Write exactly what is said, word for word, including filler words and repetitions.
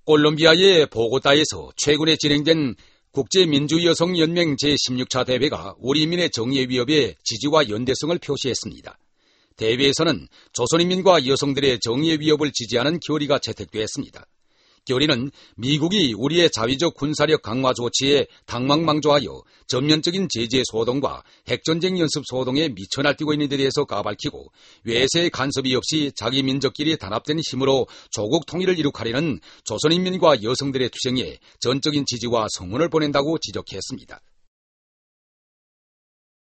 콜롬비아의 보고타에서 최근에 진행된 국제민주여성연맹 제십육 차 대회가 우리 인민의 정의의 위협에 지지와 연대성을 표시했습니다. 대회에서는 조선인민과 여성들의 정의의 위협을 지지하는 결의가 채택되었습니다. 결의는 미국이 우리의 자위적 군사력 강화 조치에 당망망조하여 전면적인 제재 소동과 핵전쟁 연습 소동에 미쳐 날뛰고 있는 데 대해서 까발키고 외세의 간섭이 없이 자기 민족끼리 단합된 힘으로 조국 통일을 이룩하려는 조선인민과 여성들의 투쟁에 전적인 지지와 성원을 보낸다고 지적했습니다.